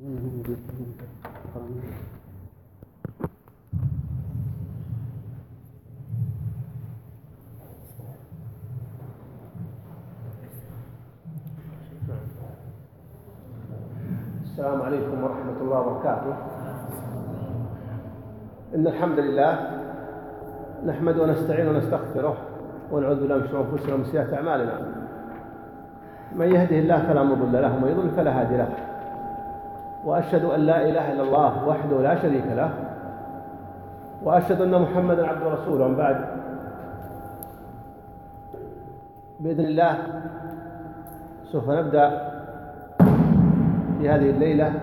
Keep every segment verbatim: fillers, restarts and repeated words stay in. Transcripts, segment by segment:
السلام عليكم ورحمة الله وبركاته. إن الحمد لله نحمده ونستعينه ونستغفره ونعوذ بالله من شرور أنفسنا ومن سيئات أعمالنا. من يهده الله فلا مضل له ومن يضلل فلا هادي له، وأشهد أن لا إله إلا الله وحده لا شريك له، وأشهد أن محمدا عبده ورسوله. من بعد، بإذن الله سوف نبدأ في هذه الليلة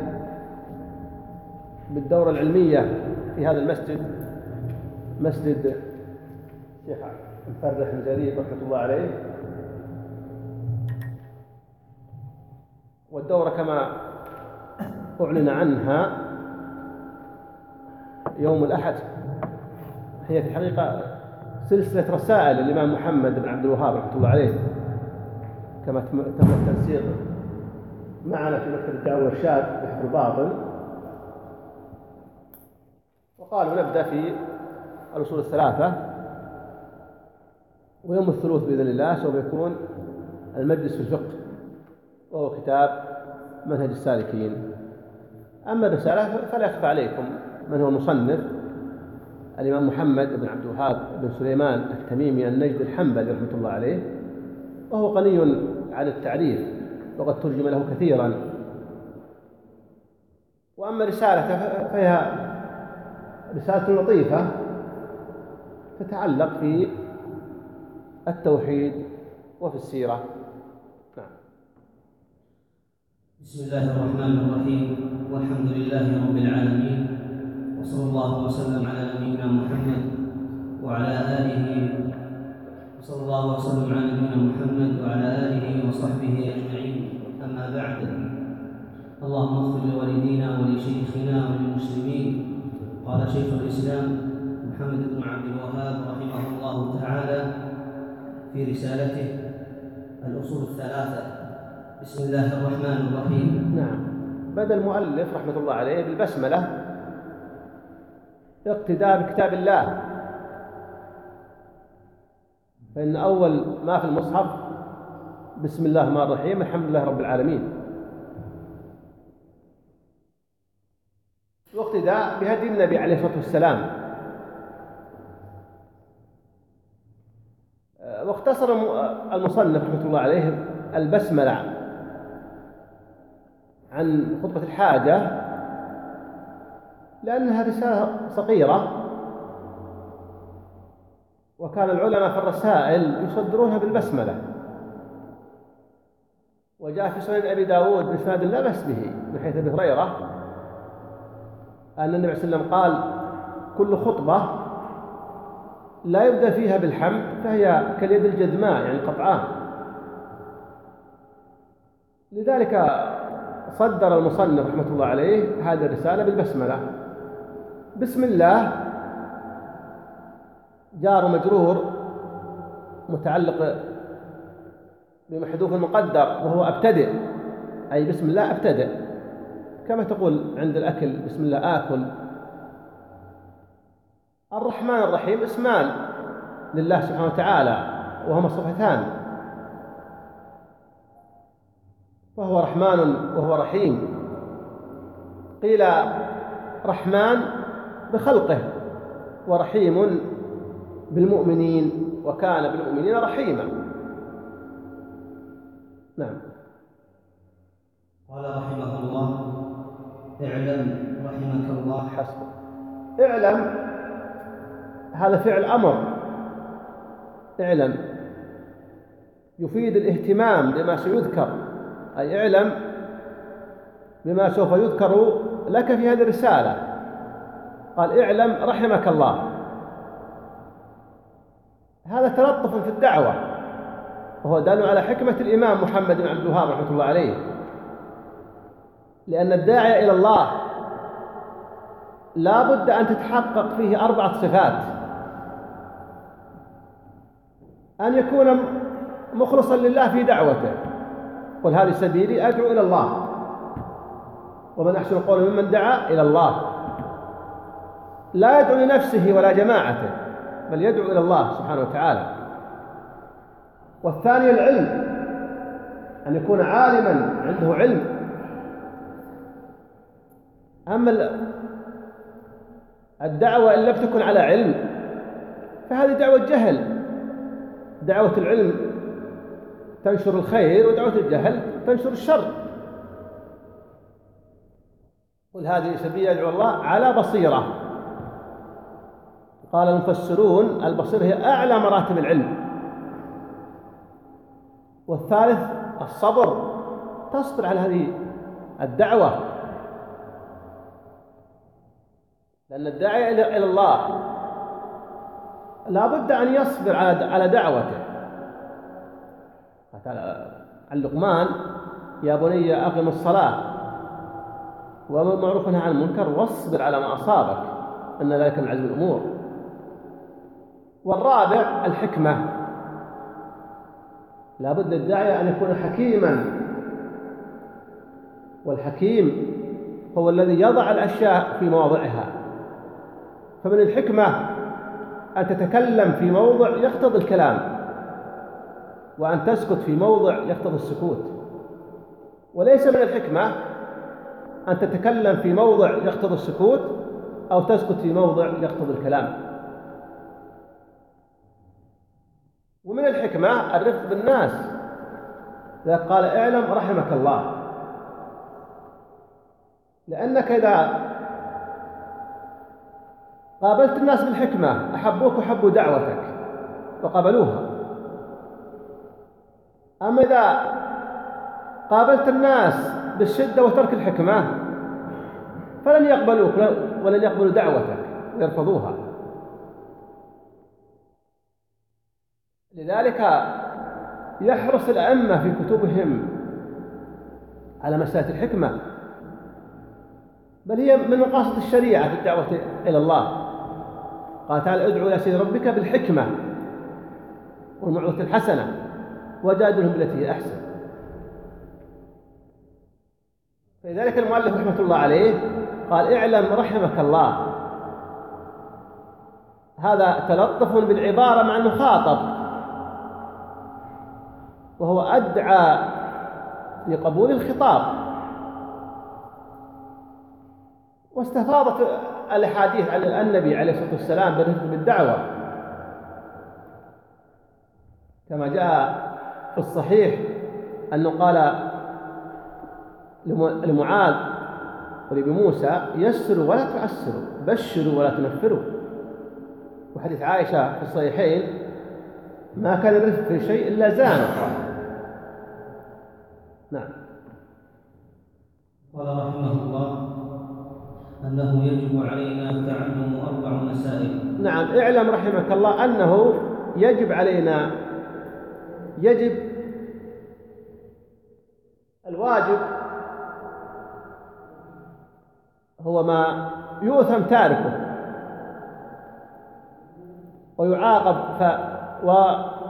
بالدورة العلمية في هذا المسجد، مسجد الشيخ مفرح بن جرير رحمة الله عليه. والدورة كما أعلن عنها يوم الأحد هي في الحقيقة سلسلة رسائل الإمام محمد بن عبد الوهاب رحمة الله عليه، كما تم التنسيق معنا في مكتب الدعوة والإرشاد بحفظ الباطن. وقالوا نبدأ في الأصول الثلاثة، ويوم الثلاث بإذن الله سوف يكون المجلس في الفقه، وهو كتاب منهج السالكين. أما الرسالة فلا يخفى عليكم من هو المصنف، الإمام محمد بن عبد الوهاب بن سليمان التميمي النجدي الحنبلي رحمة الله عليه، وهو غني عن التعريف وقد ترجم له كثيرا. وأما رسالته فهي رسالة لطيفة تتعلق في التوحيد وفي السيرة. نعم. بسم الله الرحمن الرحيم، والحمد لله رب العالمين، وصلى الله وسلم على نبينا محمد وعلى آله وصلى الله وسلم على نبينا محمد وعلى آله وصحبه أجمعين. أما بعد، اللهم اغفر لوالدينا ولشيخنا وللمسلمين. قال شيخ الإسلام محمد بن عبد الوهاب رحمه الله تعالى في رسالته الأصول الثلاثة: بسم الله الرحمن الرحيم. نعم. بدأ المؤلف رحمة الله عليه بالبسملة اقتداء بكتاب الله، فإن أول ما في المصحف بسم الله الرحمن الرحيم الحمد لله رب العالمين، واقتداء بهدي النبي عليه الصلاة والسلام. واختصر المصنف رحمة الله عليه البسملة عن خطبة الحاجة لأنها رسالة صغيرة، وكان العلماء في الرسائل يصدرونها بالبسملة. وجاء في سنن أبي داود بإسناد لا بأس به من حيث أبي هريرة أن النبي صلى الله عليه وسلم قال: كل خطبة لا يبدأ فيها بالحمد فهي كاليد الجذماء، يعني قطعان. لذلك صدر المصنف رحمة الله عليه هذه الرسالة بالبسملة. بسم الله جار مجرور متعلق بمحذوف المقدر وهو أبتدئ، أي بسم الله أبتدئ، كما تقول عند الأكل بسم الله آكل. الرحمن الرحيم اسمان لله سبحانه وتعالى وهما صفتان، وهو رحمن وهو رحيم. قيل رحمن بخلقه ورحيم بالمؤمنين، وكان بالمؤمنين رحيما. نعم. قال رحمه الله: اعلم رحمك الله. حسب. اعلم هذا فعل أمر، اعلم يفيد الاهتمام بما سيذكر، أي اعلم بما سوف يذكر لك في هذه الرسالة. قال: اعلم رحمك الله. هذا تلطف في الدعوة، وهو دال على حكمة الإمام محمد بن عبد الوهاب رحمة الله عليه، لأن الداعي إلى الله لا بد أن تتحقق فيه أربعة صفات: أن يكون مخلصا لله في دعوته، قل هذه سبيلي أدعو إلى الله، ومن أحسن قولا ممن دعا إلى الله، لا يدعو لنفسه ولا جماعته بل يدعو إلى الله سبحانه وتعالى. والثاني العلم، أن يكون عالما عنده علم. أما الدعوة إن لم تكن على علم فهذه دعوة جهل. دعوة العلم تنشر الخير، ودعوة الجهل تنشر الشر. قل هذه سبيل يدعو الله على بصيرة. قال المفسرون البصيرة هي أعلى مراتب العلم. والثالث الصبر، تصبر على هذه الدعوة، لأن الداعي إلى الله لا بد أن يصبر على دعوته. عن لقمان: يا بني أقم الصلاة وأمر بالمعروف ونهى عن المنكر واصبر على ما أصابك إن ذلك من عزم الأمور. والرابع الحكمة، لا بد للداعية أن يكون حكيما، والحكيم هو الذي يضع الأشياء في مواضعها. فمن الحكمة أن تتكلم في موضع يقتضي الكلام، وأن تسكت في موضع يقتضي السكوت. وليس من الحكمة أن تتكلم في موضع يقتضي السكوت أو تسكت في موضع يقتضي الكلام. ومن الحكمة الرفق بالناس، ذلك قال: اعلم رحمك الله. لأنك إذا قابلت الناس بالحكمة أحبوك وحبوا دعوتك وقبلوها. أما إذا قابلت الناس بالشدة وترك الحكمة فلن يقبلوك ولن يقبلوا دعوتك ويرفضوها. لذلك يحرص الأئمة في كتبهم على مسألة الحكمة، بل هي من مقاصد الشريعة في الدعوة إلى الله. قال تعالى: ادعو إلى سبيل ربك بالحكمة والموعظة الحسنة وجادلهم بالتي هي أحسن. فلذلك المؤلف رحمة الله عليه قال: اعلم رحمك الله. هذا تلطف بالعبارة مع أنه خاطب، وهو أدعى لقبول الخطاب. واستفاضت الأحاديث عن النبي عليه الصلاة والسلام بالدعوة، كما جاء في الصحيح أنه قال لمعاذ ولأبي موسى: يسروا ولا تعسروا، بشروا ولا تنفروا. وحديث عائشة في الصحيحين: ما كان الرفق في شيء إلا زانه. نعم. قال رحمه الله: أنه يجب علينا تعلم أربع مسائل. نعم، اعلم رحمك الله أنه يجب علينا، يجب الواجب هو ما يؤثم تاركه ويعاقب ف... و...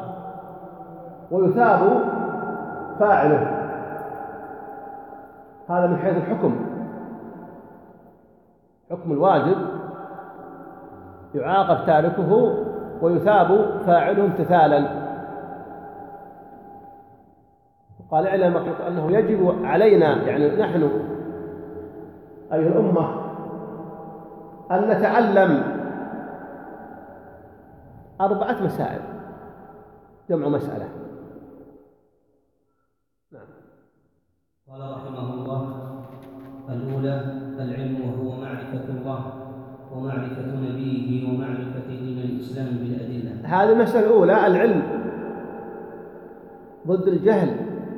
ويثاب فاعله. هذا من حيث الحكم. حكم الواجب يعاقب تاركه ويثاب فاعله امتثالا. قال: اعلم أنه يجب علينا، يعني نحن أي الأمة، أن نتعلم أربعة مسائل، جمع مسألة. نعم. قال رحمه الله: الأولى العلم، وهو معرفة الله ومعرفة نبيه ومعرفة دين الإسلام بالأدلة. هذه المسألة الأولى، العلم ضد الجهل،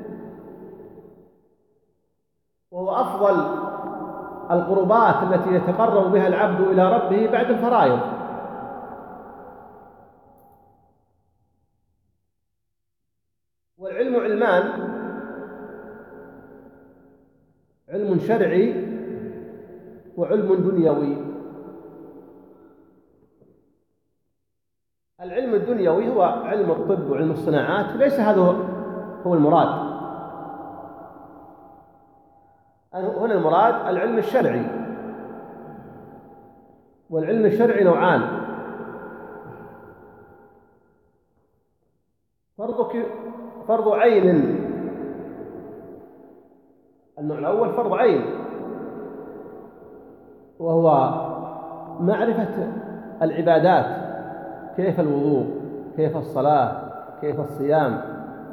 وهو أفضل القربات التي يتقرب بها العبد إلى ربه بعد الفرائض. والعلم علمان: علم شرعي وعلم دنيوي. العلم الدنيوي هو علم الطب وعلم الصناعات، ليس هذا هو المراد. هنا المراد العلم الشرعي، والعلم الشرعي نوعان: فرض فرض عين. النوع الأول فرض عين، وهو معرفة العبادات، كيف الوضوء، كيف الصلاة، كيف الصيام،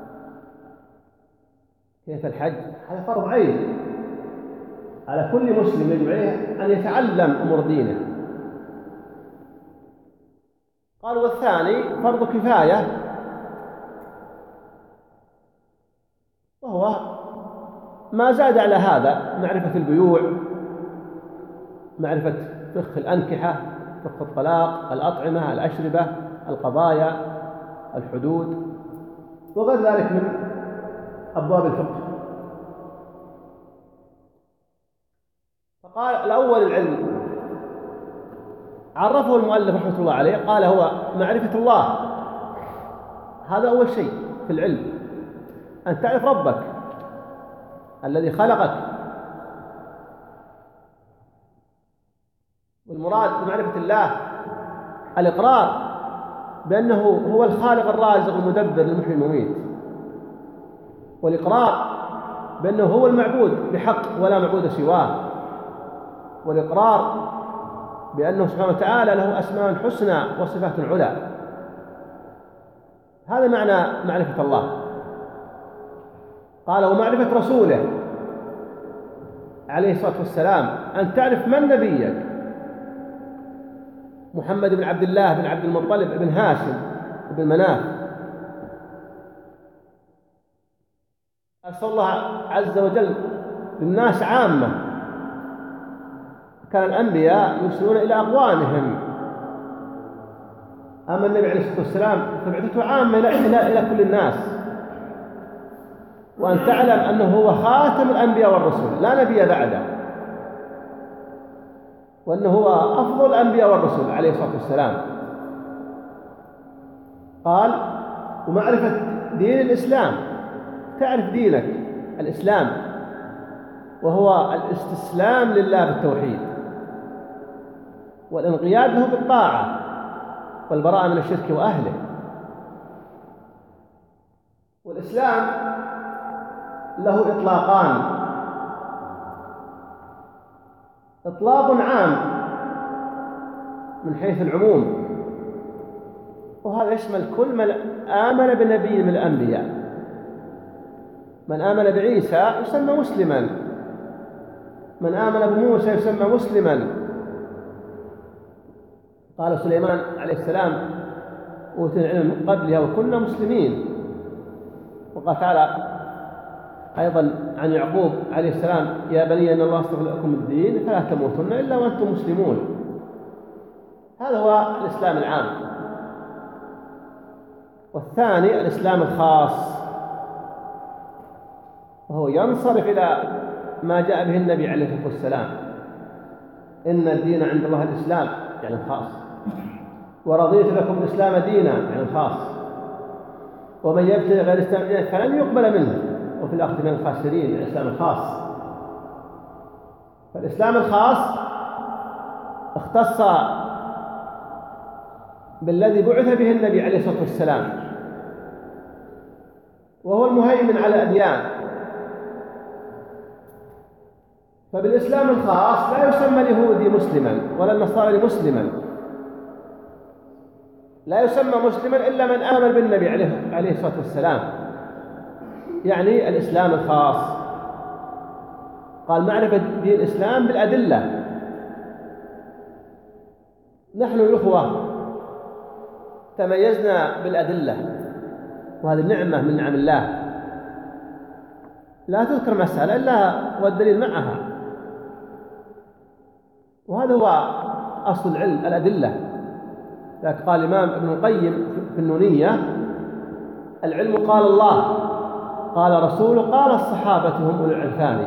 كيف الحج. هذا فرض عين على كل مسلم، يجب عليه أن يتعلم أمور دينه. قال: والثاني فرض كفاية، وهو ما زاد على هذا: معرفة البيوع، معرفة فقه الأنكحة، فقه الطلاق، الأطعمة، الأشربة، القضايا، الحدود، وغير ذلك من أبواب الفقه. فقال الأول العلم، عرفه المؤلف رحمة الله عليه، قال: هو معرفة الله. هذا أول شيء في العلم، أن تعرف ربك الذي خلقك. والمراد بمعرفة الله الإقرار بأنه هو الخالق الرازق المدبر المحيي المميت، والإقرار بأنه هو المعبود بحق ولا معبود سواه، والإقرار بأنه سبحانه وتعالى له أسماء حسنى وصفات على. هذا معنى معرفة الله. قال: ومعرفة رسوله عليه الصلاة والسلام، أن تعرف من نبيك محمد بن عبد الله بن عبد المطلب بن هاشم بن مناف. أرسل الله عز وجل للناس عامة، كان الأنبياء يرسلون إلى أقوامهم، أما النبي عليه الصلاة والسلام فبعثته عامة إلى إلى كل الناس. وأن تعلم أنه هو خاتم الأنبياء والرسل، لا نبي بعده، وأنه هو أفضل الأنبياء والرسل عليه الصلاة والسلام. قال: ومعرفة دين الإسلام، تعرف دينك الإسلام، وهو الاستسلام لله بالتوحيد، والانقياد له بالطاعة، والبراءة من الشرك وأهله. والإسلام له إطلاقان: إطلاق عام من حيث العموم، وهذا يشمل كل من آمن بنبي من الأنبياء. من آمن بعيسى يسمى مسلما، من آمن بموسى يسمى مسلما. قال سليمان عليه السلام: أوتينا العلم من قبلها وكنا مسلمين. وقال تعالى أيضا عن يعقوب عليه السلام: يا بني إن الله اصطفى لكم الدين فلا تموتن إلا وأنتم مسلمون. هذا هو الإسلام العام. والثاني الإسلام الخاص، وهو ينصرف إلى ما جاء به النبي عليه الصلاة والسلام: إن الدين عند الله الإسلام، يعني الخاص، ورضيت لكم الإسلام دينا، يعني الخاص، ومن يبتغي غير الإسلام دينا فلن يقبل منه وفي الآخرة من الخاسرين، يعني الإسلام الخاص. فالإسلام الخاص اختص بالذي بعث به النبي عليه الصلاة والسلام، وهو المهيمن على الأديان. فبالإسلام الخاص لا يسمى اليهودي مسلما ولا النصارى مسلما، لا يسمى مسلما إلا من آمن بالنبي عليه الصلاة والسلام، يعني الإسلام الخاص. قال: معرفة دين الإسلام بالأدلة. نحن الأخوة تميزنا بالأدلة، وهذه النعمة من نعم الله، لا تذكر مسألة إلا والدليل معها، وهذا هو أصل العلم، الأدلة. لذلك قال الإمام ابن القيم في النونية: العلم قال الله، قال رسوله، قال الصحابة هم أولو العرفان.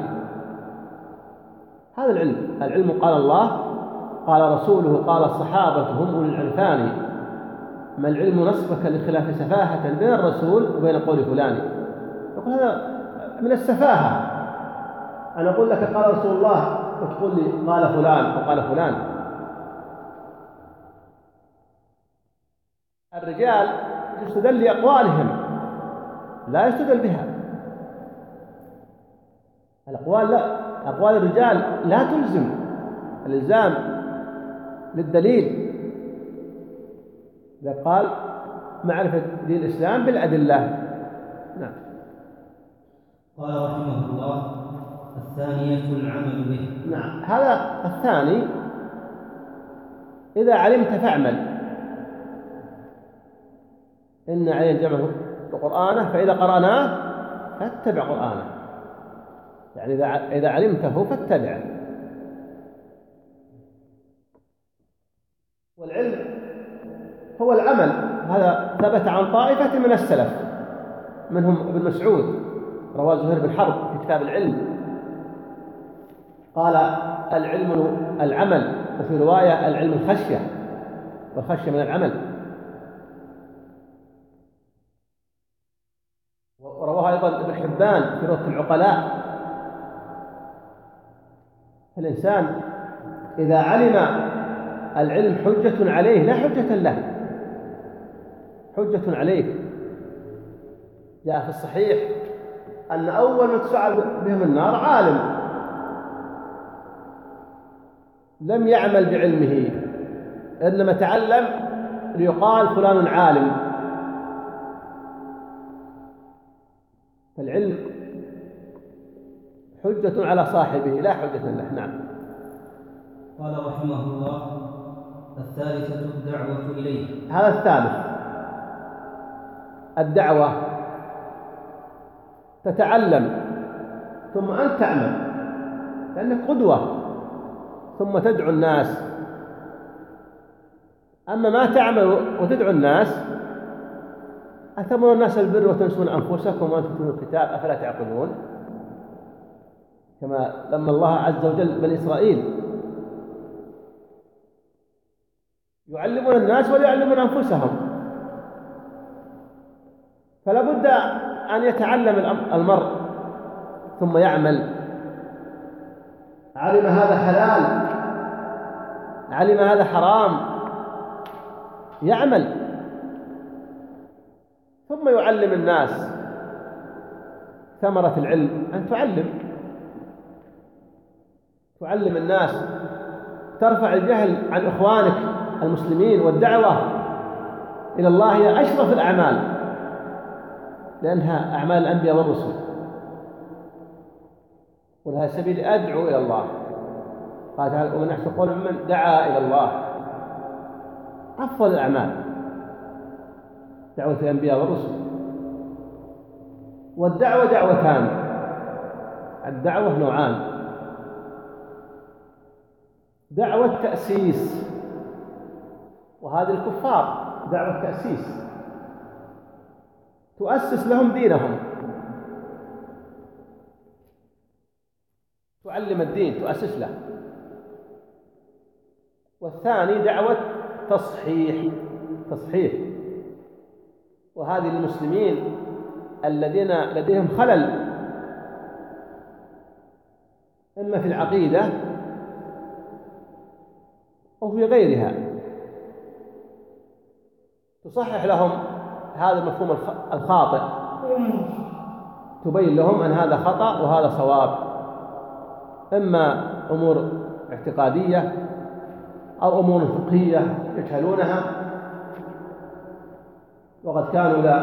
هذا العلم، العلم قال الله، قال رسوله، قال الصحابة هم أولو العرفان. ما العلم نصبك لخلاف سفاهة بين الرسول وبين قول فلان. يقول هذا من السفاهة أنا أقول لك قال رسول الله وتقول لي قال فلان وقال فلان. الرجال يستدل لأقوالهم لا يستدل بها. الأقوال لا، أقوال الرجال لا تلزم الإلزام للدليل. إذا قال معرفة دين الإسلام بالأدلة. نعم. قال رحمه الله: الثانية العمل به. نعم، هذا الثاني إذا علمت فاعمل، إن علينا جمعه بقرآنه فإذا قرأناه فاتبع قرآنه، يعني إذا إذا علمته فاتبعه. والعلم هو العمل، هذا ثبت عن طائفة من السلف منهم ابن مسعود، رواه زهير بن حرب في كتاب العلم، قال العلم العمل، وفي رواية العلم الخشية، والخشية من العمل. ورواه أيضا ابن حبان في روضة العقلاء. الإنسان إذا علم العلم حجة عليه لا حجة له، حجة عليه. جاء في الصحيح أن أول من تسعر بهم النار عالم لم يعمل بعلمه، إنما تعلم ليقال فلان عالم. فالعلم حجة على صاحبه لا حجة له. نعم. قال رحمه الله: الثالثة الدعوة إليه. هذا الثالث، الدعوة، تتعلم ثم أنت تعمل لأنك قدوة، ثم تدعو الناس. أما ما تعمل وتدعو الناس، أتأمرون الناس البر وتنسون أنفسكم وأنتم تتلون الكتاب أفلا تعقلون، كما لما الله عز وجل بني إسرائيل يعلمون الناس وليعلمون أنفسهم. فلا بد أن يتعلم المرء ثم يعمل. علم هذا حلال، علم هذا حرام، يعمل ثم يعلم الناس. ثمرة العلم أن تعلم، تعلم الناس، ترفع الجهل عن إخوانك المسلمين. والدعوة إلى الله هي أشرف الأعمال، لأنها أعمال الأنبياء والرسل، ولها سبيل أدعو إلى الله. قال تعالى: ومن أحسن قولا ممن دعا إلى الله. أفضل الأعمال دعوة الأنبياء والرسل. والدعوة دعوتان، الدعوة نوعان: دعوة تأسيس، وهذه الكفار دعوة تأسيس، تؤسس لهم دينهم، تعلم الدين، تؤسس له. والثاني دعوة تصحيح، تصحيح، وهذه المسلمين الذين لديهم خلل إما في العقيدة أو في غيرها، تصحح لهم هذا المفهوم الخاطئ، تبين لهم أن هذا خطأ وهذا صواب، إما أمور اعتقادية أو أمور فقهية يجهلونها. وقد كانوا إلى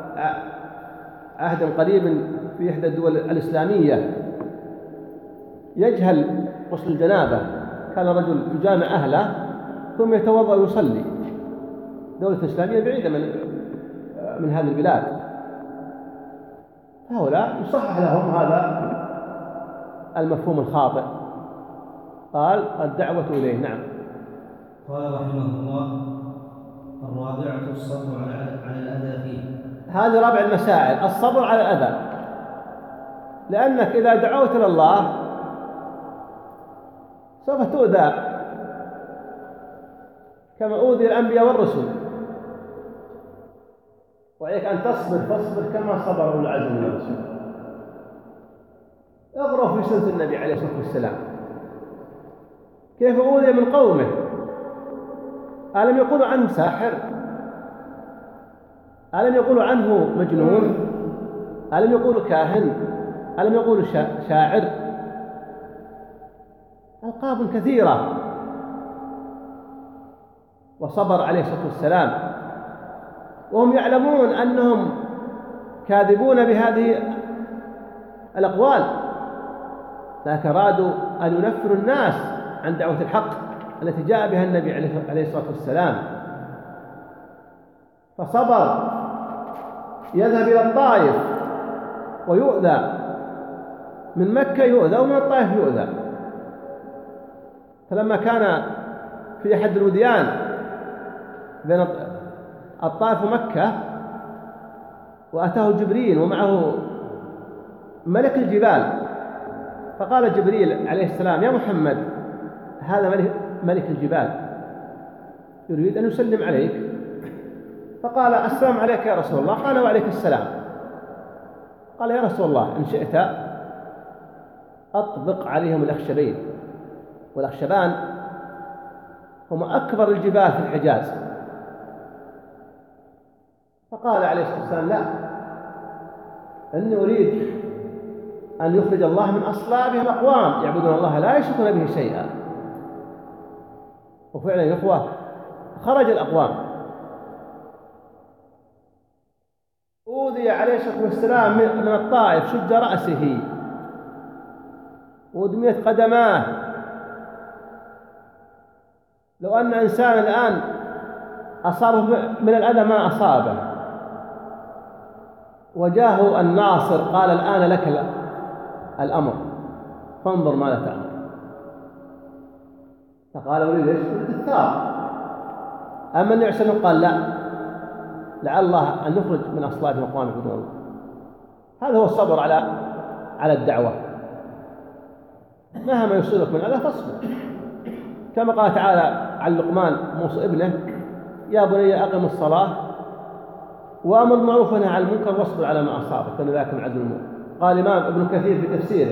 عهد قريب في إحدى الدول الإسلامية يجهل غسل الجنابة، كان رجل يجامع أهله ثم يتوضأ ويصلي. دولة إسلامية بعيدة من من هذه البلاد، هؤلاء يصحح لهم هذا المفهوم الخاطئ. قال: الدعوة إليه. نعم. قال رحمه الله: الرابعة الصبر على الأذى فيه. هذه رابع المسائل، الصبر على الأذى، لأنك إذا دعوت إلى الله سوف تؤذى كما أوذي الأنبياء والرسل، وعليك أن تصبر، فاصبر كما صبر أولو العزم من الرسل. اقرأوا في سنة النبي عليه الصلاة والسلام كيف أوذي من قومه. ألم يقولوا عنه ساحر؟ ألم يقولوا عنه مجنون؟ ألم يقولوا كاهن؟ ألم يقولوا شاعر؟ ألقاب كثيرة. وصبر عليه الصلاة والسلام وهم يعلمون أنهم كاذبون بهذه الأقوال، لكن أرادوا أن ينفروا الناس عن دعوة الحق التي جاء بها النبي عليه الصلاة والسلام. فصبر، يذهب إلى الطائف ويؤذى، من مكة يؤذى ومن الطائف يؤذى. فلما كان في أحد الوديان بين الطائف ومكة وأتاه جبريل ومعه ملك الجبال، فقال جبريل عليه السلام: يا محمد، هذا ملك الجبال يريد أن يسلم عليك. فقال: السلام عليك يا رسول الله. قال: وعليك السلام. قال: يا رسول الله، إن شئت أطبق عليهم الأخشبين، والأخشبان هم أكبر الجبال في الحجاز. فقال عليه الصلاة والسلام: لا، إني أريد أن يخرج الله من أصلابهم أقوام يعبدون الله لا يشركون به شيئا. وفعلا يا إخوة خرج الأقوام. أوذي عليه الصلاة والسلام من الطائف، شج رأسه ودميت قدماه. لو أن إنسان الآن أصابه من الأذى ما أصابه وجاءه الناصر قال: الآن لك الأمر فانظر ماذا تأمر. فقال: أريد إيش؟ أريد الثار. أما النبي صلى الله عليه وسلم قال: لا، لعل الله أن نخرج من أصلابهم أقوام يعبدون الله. هذا هو الصبر على على الدعوة. مهما يصيبك من أذى فاصبر، كما قال تعالى عن لقمان موصى ابنه: يا بني أقم الصلاة وأمر بالمعروف ونهى عن المنكر واصبر على ما أصابك إن ذاك من عزم الأمور. قال الإمام ابن كثير في تفسيره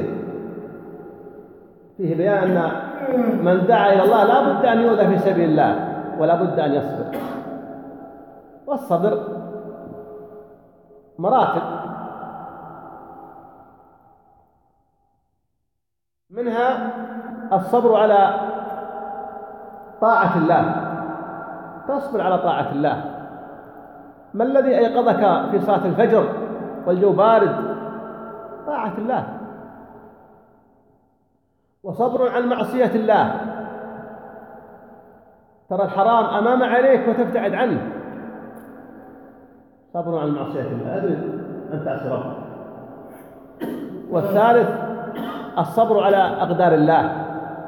فيه بيان أن من دعا إلى الله لا بد أن يؤذى في سبيل الله ولا بد أن يصبر. والصبر مراتب، منها الصبر على طاعة الله، تصبر على طاعة الله. ما الذي أيقظك في صلاة الفجر والجو بارد؟ طاعة الله. وصبر عن معصية الله، ترى الحرام أمام عينيك وتبتعد عنه، صبر عن معصية الله، أدري أن تعصي ربك. والثالث الصبر على أقدار الله،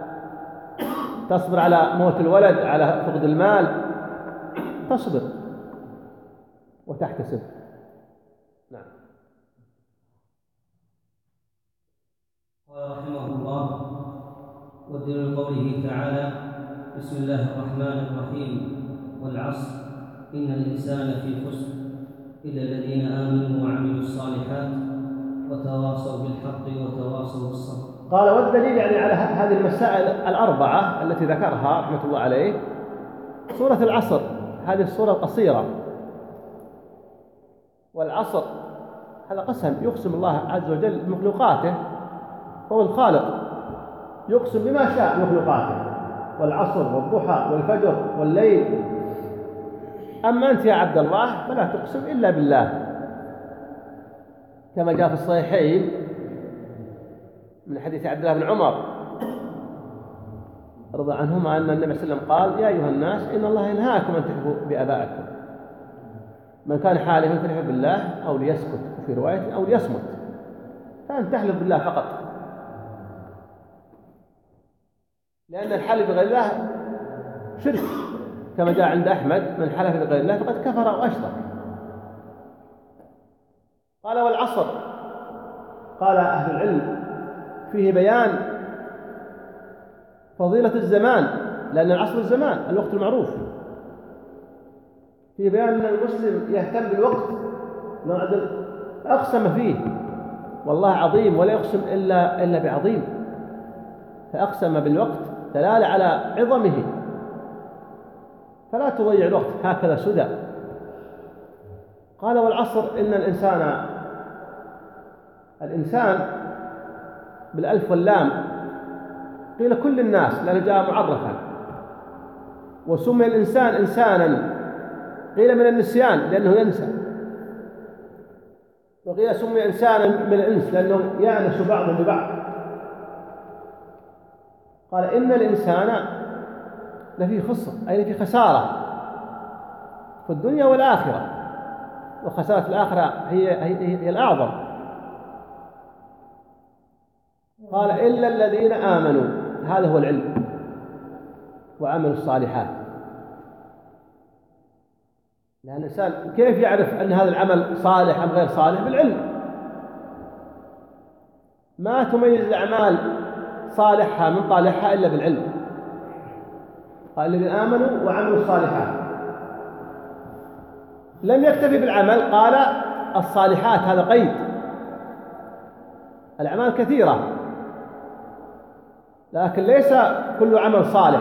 تصبر على موت الولد، على فقد المال، تصبر وتحتسب. نعم. قال رحمه الله: ودليل قوله تعالى: بسم الله الرحمن الرحيم، والعصر إن الإنسان في خسر إلا الذين آمنوا وعملوا الصالحات وتواصوا بالحق وتواصوا بالصبر. قال: والدليل يعني على هذه المسائل الأربعة التي ذكرها رحمة الله عليه سورة العصر، هذه السورة القصيرة. والعصر هذا قسم يقسم الله عز وجل بمخلوقاته، هو الخالق يقسم بما شاء بمخلوقاته، والعصر والضحى والفجر والليل. أما أنت يا عبد الله فلا تقسم إلا بالله، كما جاء في الصحيحين من حديث عبد الله بن عمر رضي عنهما أن النبي صلى الله عليه وسلم قال: يا أيها الناس إن الله ينهاكم أن تحلفوا بآبائكم، من كان حالفا فليحلف بالله أو ليسكت، وفي رواية أو ليصمت، فأن تحلف بالله فقط، لأن الحلف بغير الله شرك، كما جاء عند أحمد: من حلف بغير الله فقد كفر أو أشرك. قال: والعصر، قال أهل العلم فيه بيان فضيلة الزمان، لأن العصر الزمان الوقت المعروف، فيه بيان أن المسلم يهتم بالوقت، أقسم فيه والله عظيم ولا يقسم إلا, إلا بعظيم، فأقسم بالوقت دلالة على عظمه، فلا تضيع الوقت هكذا سدى. قال والعصر إن الإنسان الإنسان بالألف واللام قيل كل الناس لأنه جاء معرفا، وسمي الإنسان إنسانا قيل من النسيان لأنه ينسى، وقيل سمي إنسانا من الإنس لأنه يأنس بعضهم ببعض. قال إن الإنسان لفي خسر أي لفي خسارة في الدنيا والآخرة، وخسارة الآخرة هي, هي, هي الأعظم. قال إلا الذين آمنوا، هذا هو العلم وعملوا الصالحات. لأن الإنسان كيف يعرف أن هذا العمل صالح أم غير صالح؟ بالعلم. ما تميز الأعمال صالحة من طالحها إلا بالعلم. قال الذين آمنوا وعملوا الصالحات، لم يكتفي بالعمل، قال الصالحات، هذا قيد. الأعمال كثيرة لكن ليس كل عمل صالح.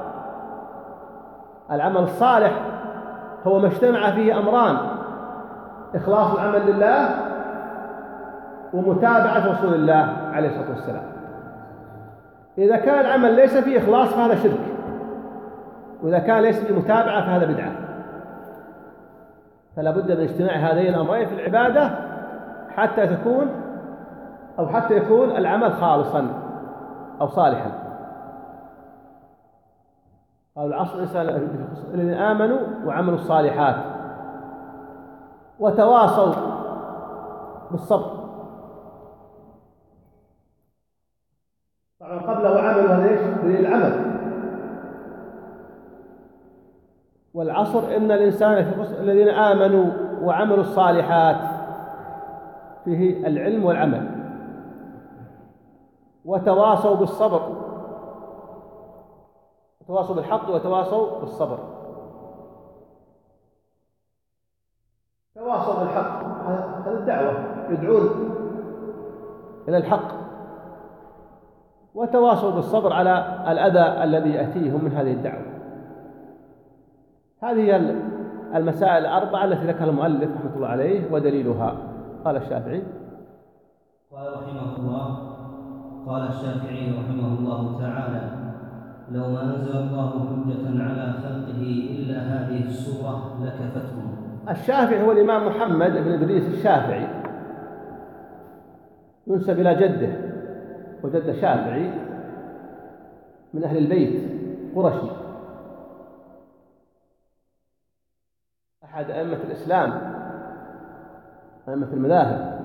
العمل الصالح هو ما اجتمع فيه أمران: إخلاص العمل لله ومتابعة رسول الله عليه الصلاة والسلام. إذا كان العمل ليس فيه إخلاص فهذا شرك، وإذا كان ليس فيه متابعة فهذا بدعة. فلا بد من اجتماع هذين الأمرين في العبادة حتى تكون أو حتى يكون العمل خالصا أو صالحا. قال العصر الإنسان الذين آمنوا وعملوا الصالحات وتواصوا بالصبر. طبعا قبله عملوا هذا ايش؟ بالعمل. والعصر إن الإنسان في خسر الذين آمنوا وعملوا الصالحات، فيه العلم والعمل. وتواصوا بالصبر، تواصوا بالحق وتواصوا بالصبر. تواصوا بالحق هذا الدعوة، يدعون إلى الحق. وتواصوا بالصبر على الأذى الذي يأتيهم من هذه الدعوة. هذه هي المسائل الأربعة التي ذكرها المؤلف رحمة الله عليه ودليلها. قال الشافعي قال رحمه الله قال الشافعي رحمه الله تعالى: لو ما أنزل الله حجة على خلقه إلا هذه السورة لكفتهم. الشافعي هو الإمام محمد بن إدريس الشافعي، ينسب إلى جده، وجد شافعي من أهل البيت قرشي، أحد أئمة الإسلام، أئمة المذاهب.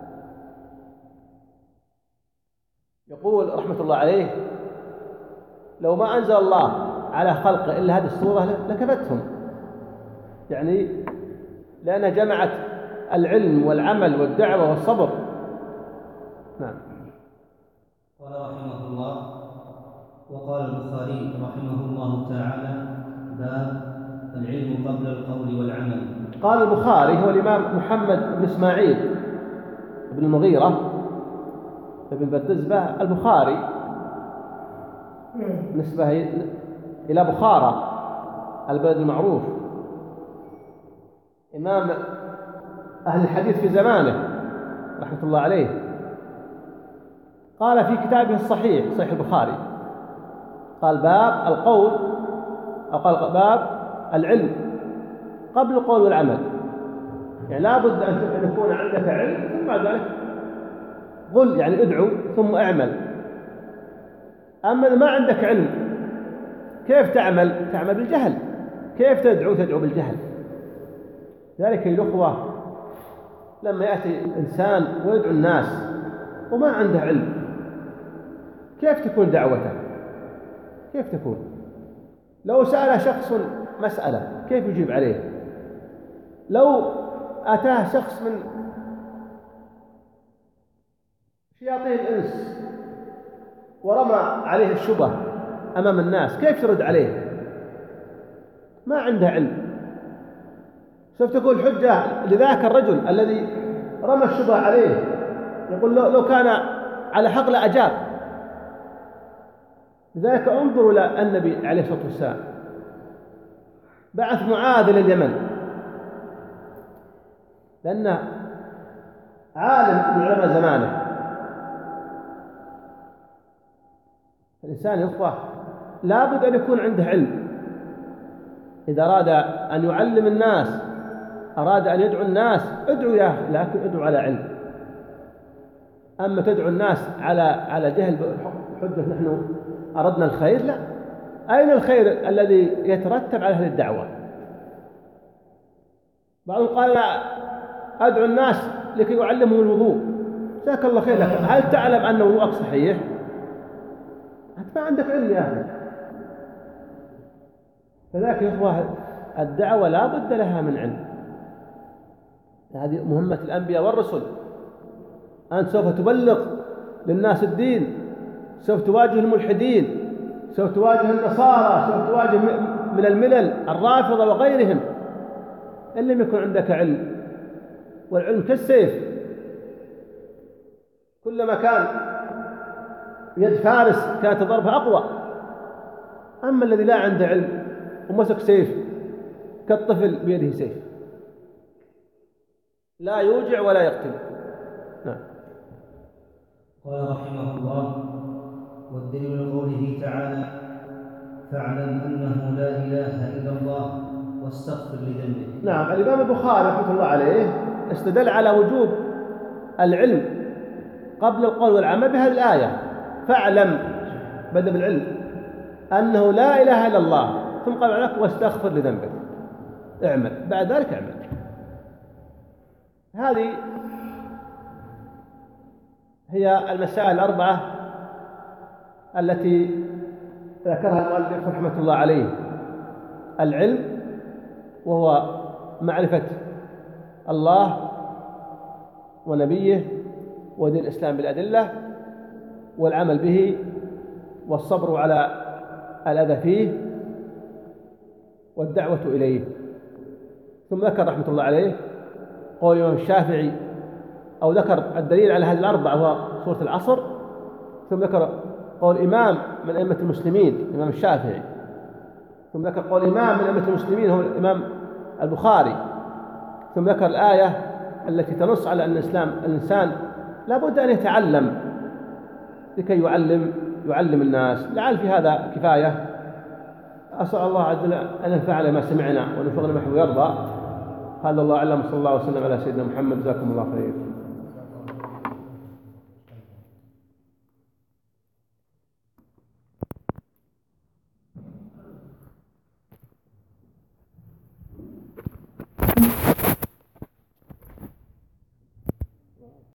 يقول رحمة الله عليه: لو ما أنزل الله على خلقه إلا هذه السورة لكفتهم، يعني لأنها جمعت العلم والعمل والدعوة والصبر. نعم. قال رحمه الله: وقال البخاري رحمه الله تعالى: باب العلم قبل القول والعمل. قال البخاري هو الإمام محمد بن إسماعيل بن المغيرة بن بردزبة البخاري، نسبة إلى بخارى البلد المعروف، إمام أهل الحديث في زمانه رحمة الله عليه. قال في كتابه الصحيح صحيح البخاري، قال باب القول، أو قال باب العلم قبل القول والعمل. يعني لا بد أن يكون عندك علم ثم بعد ذلك قل، يعني ادعو ثم اعمل. أما إذا ما عندك علم كيف تعمل؟ تعمل بالجهل. كيف تدعو؟ تدعو بالجهل. ذلك الأخوة لما يأتي إنسان ويدعو الناس وما عنده علم، كيف تكون دعوته؟ كيف تكون؟ لو سأل شخص مسألة كيف يجيب عليه؟ لو أتاه شخص من شياطين الإنس ورمى عليه الشبه أمام الناس كيف ترد عليه؟ ما عنده علم. سوف تكون حجة لذاك الرجل الذي رمى الشبه عليه يقول لو, لو كان على حق لأجاب. لذلك انظروا إلى النبي عليه الصلاة والسلام، بعث معاذ إلى اليمن لأنه عالم من علماء زمانه. الإنسان يا إخوة لابد أن يكون عنده علم، إذا أراد أن يعلم الناس، أراد أن يدعو الناس، ادعو يا أخي، لكن ادعو على علم. أما تدعو الناس على على جهل حجة نحن أردنا الخير، لا. أين الخير الذي يترتب على هذه الدعوة؟ بعضهم قال أدعو الناس لكي يعلمهم الوضوء، جزاك الله خير، لكن هل تعلم أن وضوءك صحيح؟ أنت ما عندك علم يا أخي. فذاك يا إخوة الدعوة لا بد لها من علم، هذه مهمة الأنبياء والرسل. أنت سوف تبلغ للناس الدين، سوف تواجه الملحدين، سوف تواجه النصارى، سوف تواجه من الملل الرافضة وغيرهم، إن لم يكن عندك علم. والعلم كالسيف، كلما كان يد فارس كانت ضربها أقوى. أما الذي لا عنده علم ومسك سيف كالطفل بيده سيف، لا يوجع ولا يقتل. نعم. قال رحمه الله: والدليل قوله تعالى: فاعلم أنه لا إله إلا الله واستغفر لذنبك. نعم، الإمام البخاري رحمه الله عليه استدل على وجوب العلم قبل القول والعمل بهذه الآية: فاعلم، بدأ بالعلم، أنه لا إله إلا الله، ثم قال لك واستغفر لذنبك، اعمل بعد ذلك اعمل. هذه هي المسائل الأربعة التي ذكرها المؤلف رحمة الله عليه: العلم، وهو معرفة الله ونبيه ودين الإسلام بالأدلة، والعمل به، والصبر على الأذى فيه، والدعوة إليه. ثم ذكر رحمة الله عليه قول الإمام الشافعي، أو ذكر الدليل على هذه الأربعة وهو سورة العصر. ثم ذكر قول إمام من أئمة المسلمين الإمام الشافعي. ثم ذكر قول إمام من أئمة المسلمين هو الإمام البخاري. ثم ذكر الآية التي تنص على أن الإسلام الإنسان لا بد أن يتعلم لكي يعلم يعلم الناس. لعل في هذا كفاية. أسأل الله عز وجل أن ينفعنا ما سمعنا ونفعنا ما يحب ويرضى. هذا الله أعلم، صلى الله وسلم على سيدنا محمد. جزاكم الله خير.